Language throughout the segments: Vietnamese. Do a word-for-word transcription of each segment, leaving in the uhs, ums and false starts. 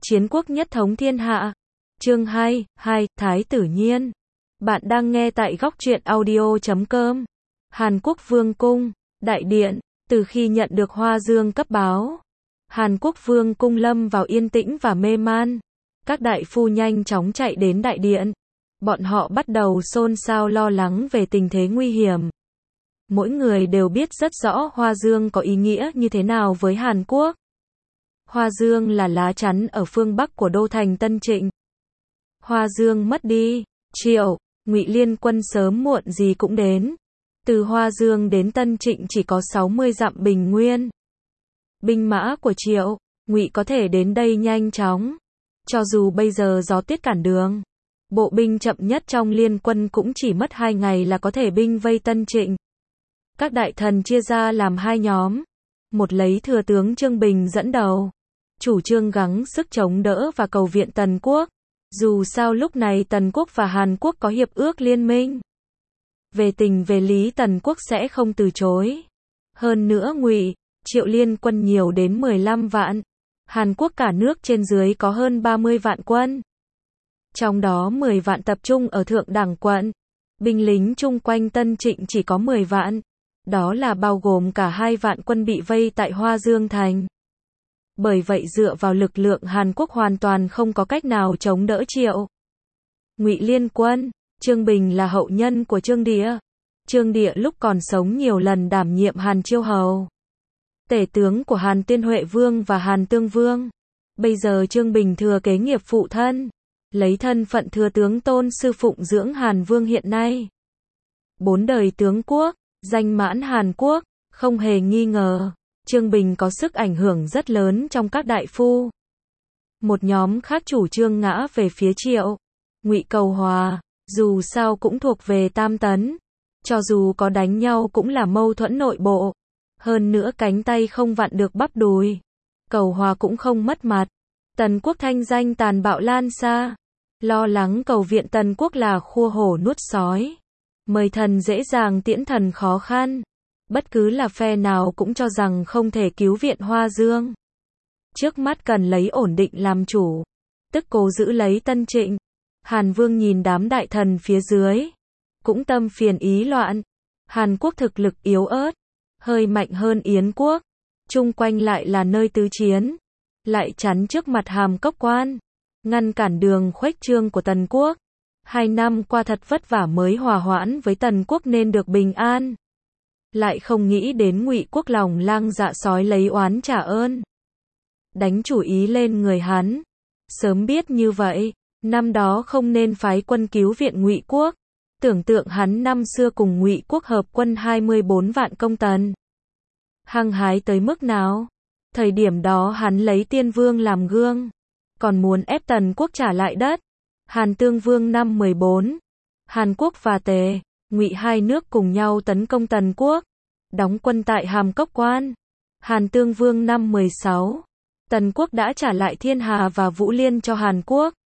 Chiến quốc nhất thống thiên hạ. Chương hai, hai, Thái tử Nhiên. Bạn đang nghe tại góc truyện audio chấm com. Hàn Quốc Vương cung, đại điện, từ khi nhận được Hoa Dương cấp báo, Hàn Quốc Vương cung lâm vào yên tĩnh và mê man. Các đại phu nhanh chóng chạy đến đại điện. Bọn họ bắt đầu xôn xao lo lắng về tình thế nguy hiểm. Mỗi người đều biết rất rõ Hoa Dương có ý nghĩa như thế nào với Hàn Quốc. Hoa Dương là lá chắn ở phương Bắc của đô thành Tân Trịnh. Hoa Dương mất đi, Triệu, Ngụy liên quân sớm muộn gì cũng đến. Từ Hoa Dương đến Tân Trịnh chỉ có sáu mươi dặm bình nguyên. Binh mã của Triệu, Ngụy có thể đến đây nhanh chóng. Cho dù bây giờ gió tuyết cản đường, bộ binh chậm nhất trong liên quân cũng chỉ mất hai ngày là có thể binh vây Tân Trịnh. Các đại thần chia ra làm hai nhóm. Một lấy thừa tướng Trương Bình dẫn đầu, chủ trương gắng sức chống đỡ và cầu viện Tần Quốc. Dù sao lúc này Tần Quốc và Hàn Quốc có hiệp ước liên minh. Về tình về lý Tần Quốc sẽ không từ chối. Hơn nữa Ngụy, Triệu liên quân nhiều đến mười lăm vạn. Hàn Quốc cả nước trên dưới có hơn ba mươi vạn quân. Trong đó mười vạn tập trung ở Thượng Đẳng quận. Binh lính chung quanh Tân Trịnh chỉ có mười vạn. Đó là bao gồm cả hai vạn quân bị vây tại Hoa Dương thành. Bởi vậy dựa vào lực lượng Hàn Quốc hoàn toàn không có cách nào chống đỡ Triệu. Ngụy liên quân, Trương Bình là hậu nhân của Trương Địa. Trương Địa lúc còn sống nhiều lần đảm nhiệm Hàn Chiêu hầu, tể tướng của Hàn Tuyên Huệ Vương và Hàn Tương Vương. Bây giờ Trương Bình thừa kế nghiệp phụ thân, lấy thân phận thừa tướng tôn sư phụng dưỡng Hàn Vương hiện nay. Bốn đời tướng quốc, danh mãn Hàn Quốc, không hề nghi ngờ. Trương Bình có sức ảnh hưởng rất lớn trong các đại phu. Một nhóm khác chủ trương ngã về phía Triệu, Ngụy cầu hòa, dù sao cũng thuộc về Tam Tấn. Cho dù có đánh nhau cũng là mâu thuẫn nội bộ. Hơn nữa cánh tay không vặn được bắp đùi. Cầu hòa cũng không mất mặt. Tần Quốc thanh danh tàn bạo lan xa. Lo lắng cầu viện Tần Quốc là khua hổ nuốt sói. Mời thần dễ dàng tiễn thần khó khăn. Bất cứ là phe nào cũng cho rằng không thể cứu viện Hoa Dương. Trước mắt cần lấy ổn định làm chủ, tức cố giữ lấy Tân Trịnh. Hàn Vương nhìn đám đại thần phía dưới, cũng tâm phiền ý loạn. Hàn Quốc thực lực yếu ớt, hơi mạnh hơn Yến Quốc. Chung quanh lại là nơi tứ chiến, lại chắn trước mặt Hàm Cốc Quan, ngăn cản đường khuếch trương của Tần Quốc. Hai năm qua thật vất vả mới hòa hoãn với Tần Quốc nên được bình an. Lại không nghĩ đến Ngụy Quốc lòng lang dạ sói lấy oán trả ơn, đánh chủ ý lên người hắn. Sớm biết như vậy, năm đó không nên phái quân cứu viện Ngụy Quốc. Tưởng tượng hắn năm xưa cùng Ngụy Quốc hợp quân hai mươi bốn vạn công tần, hăng hái tới mức nào. Thời điểm đó hắn lấy Tiên Vương làm gương, còn muốn ép Tần Quốc trả lại đất. Hàn Tương Vương năm mười bốn, Hàn Quốc và Tề, Ngụy hai nước cùng nhau tấn công Tần Quốc, đóng quân tại Hàm Cốc Quan. Hàn Tương Vương năm mười sáu, Tần Quốc đã trả lại Thiên Hà và Vũ Liên cho Hàn Quốc.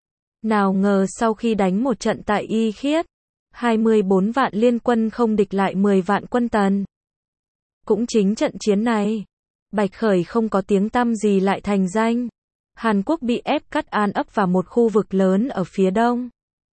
Nào ngờ sau khi đánh một trận tại Y Khiết, hai mươi bốn vạn liên quân không địch lại mười vạn quân Tần. Cũng chính trận chiến này, Bạch Khởi không có tiếng tăm gì lại thành danh. Hàn Quốc bị ép cắt An ấp vào một khu vực lớn ở phía đông.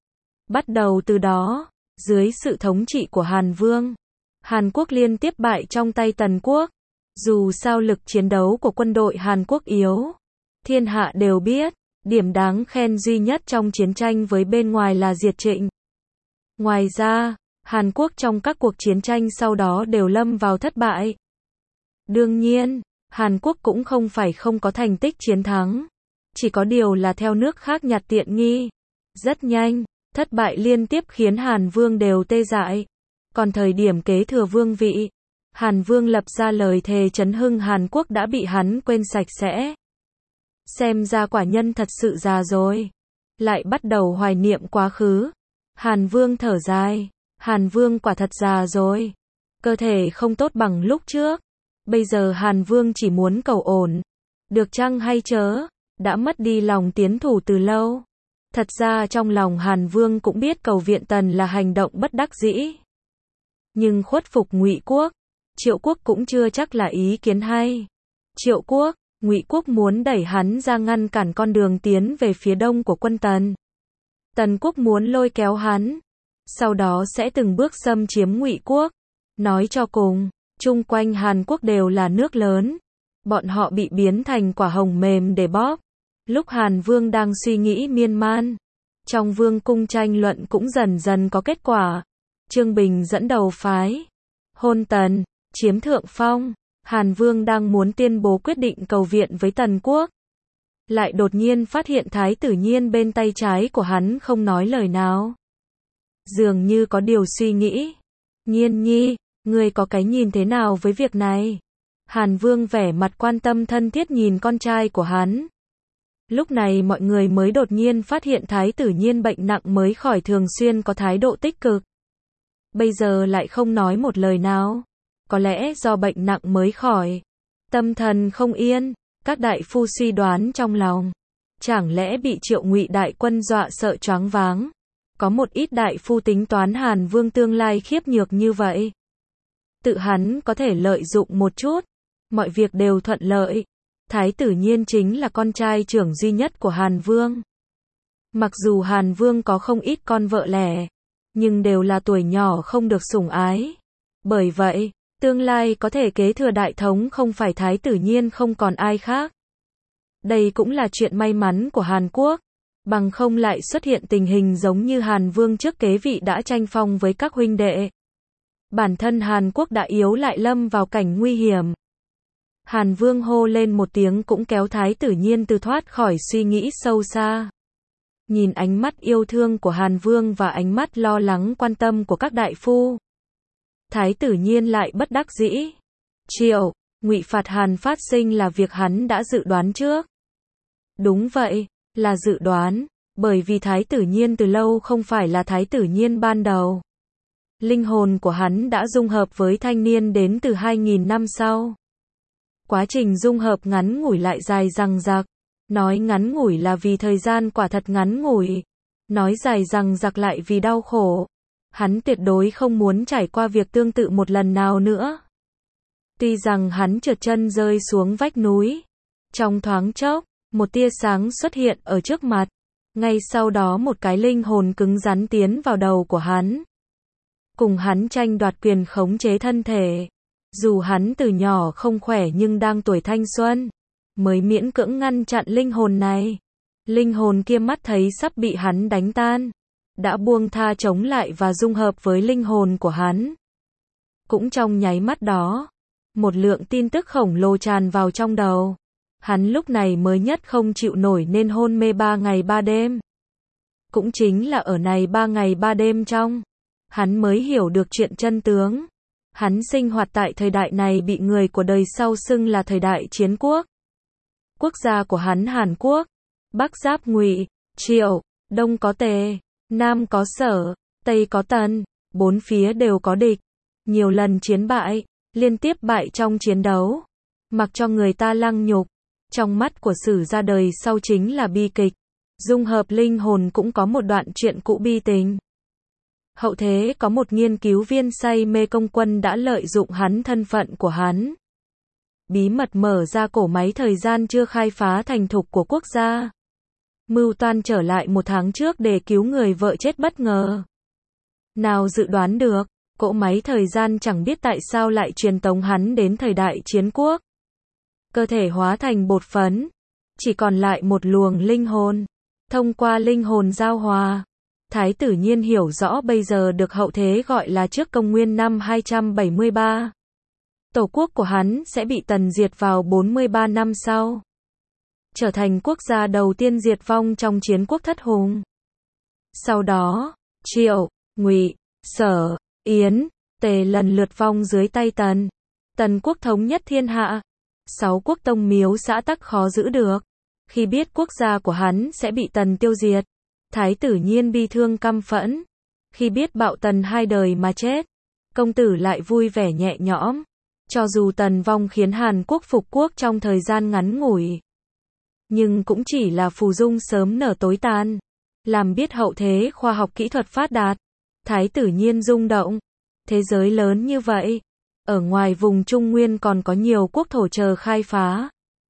Bắt đầu từ đó, dưới sự thống trị của Hàn Vương, Hàn Quốc liên tiếp bại trong tay Tần Quốc. Dù sao lực chiến đấu của quân đội Hàn Quốc yếu, thiên hạ đều biết. Điểm đáng khen duy nhất trong chiến tranh với bên ngoài là diệt Trịnh. Ngoài ra, Hàn Quốc trong các cuộc chiến tranh sau đó đều lâm vào thất bại. Đương nhiên, Hàn Quốc cũng không phải không có thành tích chiến thắng. Chỉ có điều là theo nước khác nhặt tiện nghi. Rất nhanh, thất bại liên tiếp khiến Hàn Vương đều tê dại. Còn thời điểm kế thừa vương vị, Hàn Vương lập ra lời thề trấn hưng Hàn Quốc đã bị hắn quên sạch sẽ. Xem ra quả nhân thật sự già rồi. Lại bắt đầu hoài niệm quá khứ. Hàn Vương thở dài. Hàn Vương quả thật già rồi. Cơ thể không tốt bằng lúc trước. Bây giờ Hàn Vương chỉ muốn cầu ổn. Được chăng hay chớ, đã mất đi lòng tiến thủ từ lâu. Thật ra trong lòng Hàn Vương cũng biết cầu viện Tần là hành động bất đắc dĩ. Nhưng khuất phục Ngụy Quốc, Triệu Quốc cũng chưa chắc là ý kiến hay. Triệu Quốc, Ngụy quốc muốn đẩy hắn ra ngăn cản con đường tiến về phía đông của quân Tần. Tần quốc muốn lôi kéo hắn, sau đó sẽ từng bước xâm chiếm Ngụy quốc. Nói cho cùng, chung quanh Hàn Quốc đều là nước lớn, bọn họ bị biến thành quả hồng mềm để bóp. Lúc Hàn Vương đang suy nghĩ miên man, trong vương cung tranh luận cũng dần dần có kết quả. Trương Bình dẫn đầu phái Hôn Tần, chiếm thượng phong. Hàn Vương đang muốn tuyên bố quyết định cầu viện với Tần quốc, lại đột nhiên phát hiện Thái tử Nhiên bên tay trái của hắn không nói lời nào, dường như có điều suy nghĩ. Nhiên nhi, ngươi có cái nhìn thế nào với việc này? Hàn Vương vẻ mặt quan tâm thân thiết nhìn con trai của hắn. Lúc này mọi người mới đột nhiên phát hiện Thái tử Nhiên bệnh nặng mới khỏi thường xuyên có thái độ tích cực. Bây giờ lại không nói một lời nào. Có lẽ do bệnh nặng mới khỏi, tâm thần không yên, các đại phu suy đoán trong lòng. Chẳng lẽ bị Triệu Ngụy đại quân dọa sợ choáng váng? Có một ít đại phu tính toán Hàn Vương tương lai khiếp nhược như vậy. Tự hắn có thể lợi dụng một chút, mọi việc đều thuận lợi. Thái tử Nhiên chính là con trai trưởng duy nhất của Hàn Vương. Mặc dù Hàn Vương có không ít con vợ lẽ, nhưng đều là tuổi nhỏ không được sủng ái. Bởi vậy, tương lai có thể kế thừa đại thống không phải Thái tử Nhiên không còn ai khác. Đây cũng là chuyện may mắn của Hàn Quốc, bằng không lại xuất hiện tình hình giống như Hàn Vương trước kế vị đã tranh phong với các huynh đệ. Bản thân Hàn Quốc đã yếu lại lâm vào cảnh nguy hiểm. Hàn Vương hô lên một tiếng cũng kéo Thái tử Nhiên từ thoát khỏi suy nghĩ sâu xa. Nhìn ánh mắt yêu thương của Hàn Vương và ánh mắt lo lắng quan tâm của các đại phu, Thái tử Nhiên lại bất đắc dĩ. Triệu Ngụy phạt Hàn phát sinh là việc hắn đã dự đoán trước. Đúng vậy, là dự đoán, bởi vì Thái tử Nhiên từ lâu không phải là Thái tử Nhiên ban đầu. Linh hồn của hắn đã dung hợp với thanh niên đến từ hai nghìn năm sau. Quá trình dung hợp ngắn ngủi lại dài dằng dặc. Nói ngắn ngủi là vì thời gian quả thật ngắn ngủi. Nói dài dằng dặc lại vì đau khổ. Hắn tuyệt đối không muốn trải qua việc tương tự một lần nào nữa. Tuy rằng hắn trượt chân rơi xuống vách núi. Trong thoáng chốc, một tia sáng xuất hiện ở trước mặt. Ngay sau đó một cái linh hồn cứng rắn tiến vào đầu của hắn. Cùng hắn tranh đoạt quyền khống chế thân thể. Dù hắn từ nhỏ không khỏe nhưng đang tuổi thanh xuân, mới miễn cưỡng ngăn chặn linh hồn này. Linh hồn kia mắt thấy sắp bị hắn đánh tan, đã buông tha chống lại và dung hợp với linh hồn của hắn. Cũng trong nháy mắt đó, một lượng tin tức khổng lồ tràn vào trong đầu. Hắn lúc này mới nhất không chịu nổi nên hôn mê ba ngày ba đêm. Cũng chính là ở này ba ngày ba đêm trong, hắn mới hiểu được chuyện chân tướng. Hắn sinh hoạt tại thời đại này bị người của đời sau xưng là thời đại chiến quốc. Quốc gia của hắn Hàn Quốc, Bắc giáp Ngụy, Triệu, Đông có Tề, Nam có Sở, Tây có Tần, bốn phía đều có địch. Nhiều lần chiến bại, liên tiếp bại trong chiến đấu. Mặc cho người ta lăng nhục, trong mắt của sử gia đời sau chính là bi kịch. Dung hợp linh hồn cũng có một đoạn chuyện cũ bi tình. Hậu thế có một nghiên cứu viên say mê công quân đã lợi dụng hắn thân phận của hắn. Bí mật mở ra cổ máy thời gian chưa khai phá thành thục của quốc gia. Mưu toan trở lại một tháng trước để cứu người vợ chết bất ngờ. Nào dự đoán được, cỗ máy thời gian chẳng biết tại sao lại truyền tống hắn đến thời đại chiến quốc. Cơ thể hóa thành bột phấn, chỉ còn lại một luồng linh hồn. Thông qua linh hồn giao hòa, Thái tử Nhiên hiểu rõ bây giờ được hậu thế gọi là trước công nguyên năm hai trăm bảy mươi ba. Tổ quốc của hắn sẽ bị Tần diệt vào bốn mươi ba năm sau. Trở thành quốc gia đầu tiên diệt vong trong chiến quốc thất hùng. Sau đó, Triệu, Ngụy, Sở, Yến, Tề lần lượt vong dưới tay Tần. Tần quốc thống nhất thiên hạ. Sáu quốc tông miếu xã tắc khó giữ được. Khi biết quốc gia của hắn sẽ bị Tần tiêu diệt, Thái tử Nhiên bi thương căm phẫn. Khi biết bạo Tần hai đời mà chết, công tử lại vui vẻ nhẹ nhõm. Cho dù Tần vong khiến Hàn Quốc phục quốc trong thời gian ngắn ngủi, nhưng cũng chỉ là phù dung sớm nở tối tàn. Làm biết hậu thế khoa học kỹ thuật phát đạt, Thái tử Nhiên rung động. Thế giới lớn như vậy, ở ngoài vùng Trung Nguyên còn có nhiều quốc thổ chờ khai phá.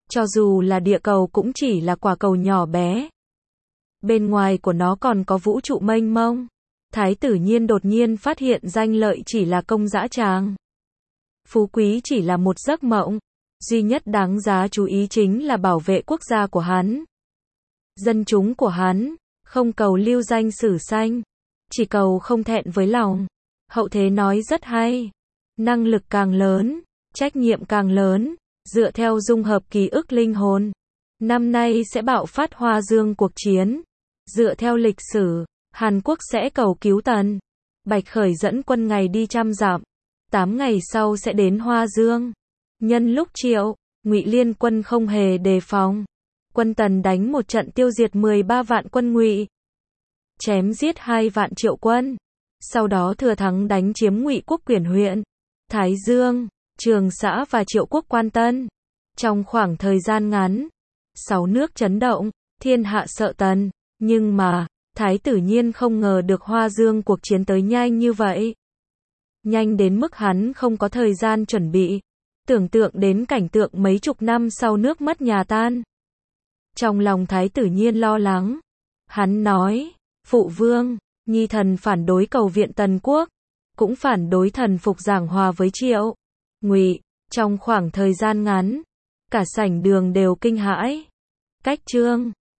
Cho dù là địa cầu cũng chỉ là quả cầu nhỏ bé. Bên ngoài của nó còn có vũ trụ mênh mông. Thái tử Nhiên đột nhiên phát hiện danh lợi chỉ là công dã tràng. Phú quý chỉ là một giấc mộng. Duy nhất đáng giá chú ý chính là bảo vệ quốc gia của hắn. Dân chúng của hắn, không cầu lưu danh sử xanh. Chỉ cầu không thẹn với lòng. Hậu thế nói rất hay. Năng lực càng lớn, trách nhiệm càng lớn, dựa theo dung hợp ký ức linh hồn. Năm nay sẽ bạo phát Hoa Dương cuộc chiến. Dựa theo lịch sử, Hàn Quốc sẽ cầu cứu Tần Bạch Khởi dẫn quân ngày đi trăm dặm. Tám ngày sau sẽ đến Hoa Dương. Nhân lúc Triệu, Ngụy liên quân không hề đề phòng. Quân Tần đánh một trận tiêu diệt mười ba vạn quân Ngụy. Chém giết hai vạn Triệu quân. Sau đó thừa thắng đánh chiếm Ngụy quốc Quyển huyện, Thái Dương, Trường Xã và Triệu quốc Quan Tân. Trong khoảng thời gian ngắn, sáu nước chấn động, thiên hạ sợ Tần. Nhưng mà, Thái tử Nhiên không ngờ được Hoa Dương cuộc chiến tới nhanh như vậy. Nhanh đến mức hắn không có thời gian chuẩn bị. Tưởng tượng đến cảnh tượng mấy chục năm sau nước mất nhà tan. Trong lòng Thái tử Nhiên lo lắng. Hắn nói, Phụ vương, Nhi thần phản đối cầu viện Tần quốc, cũng phản đối thần phục giảng hòa với Triệu, Ngụy. Trong khoảng thời gian ngắn, cả sảnh đường đều kinh hãi. Cách chương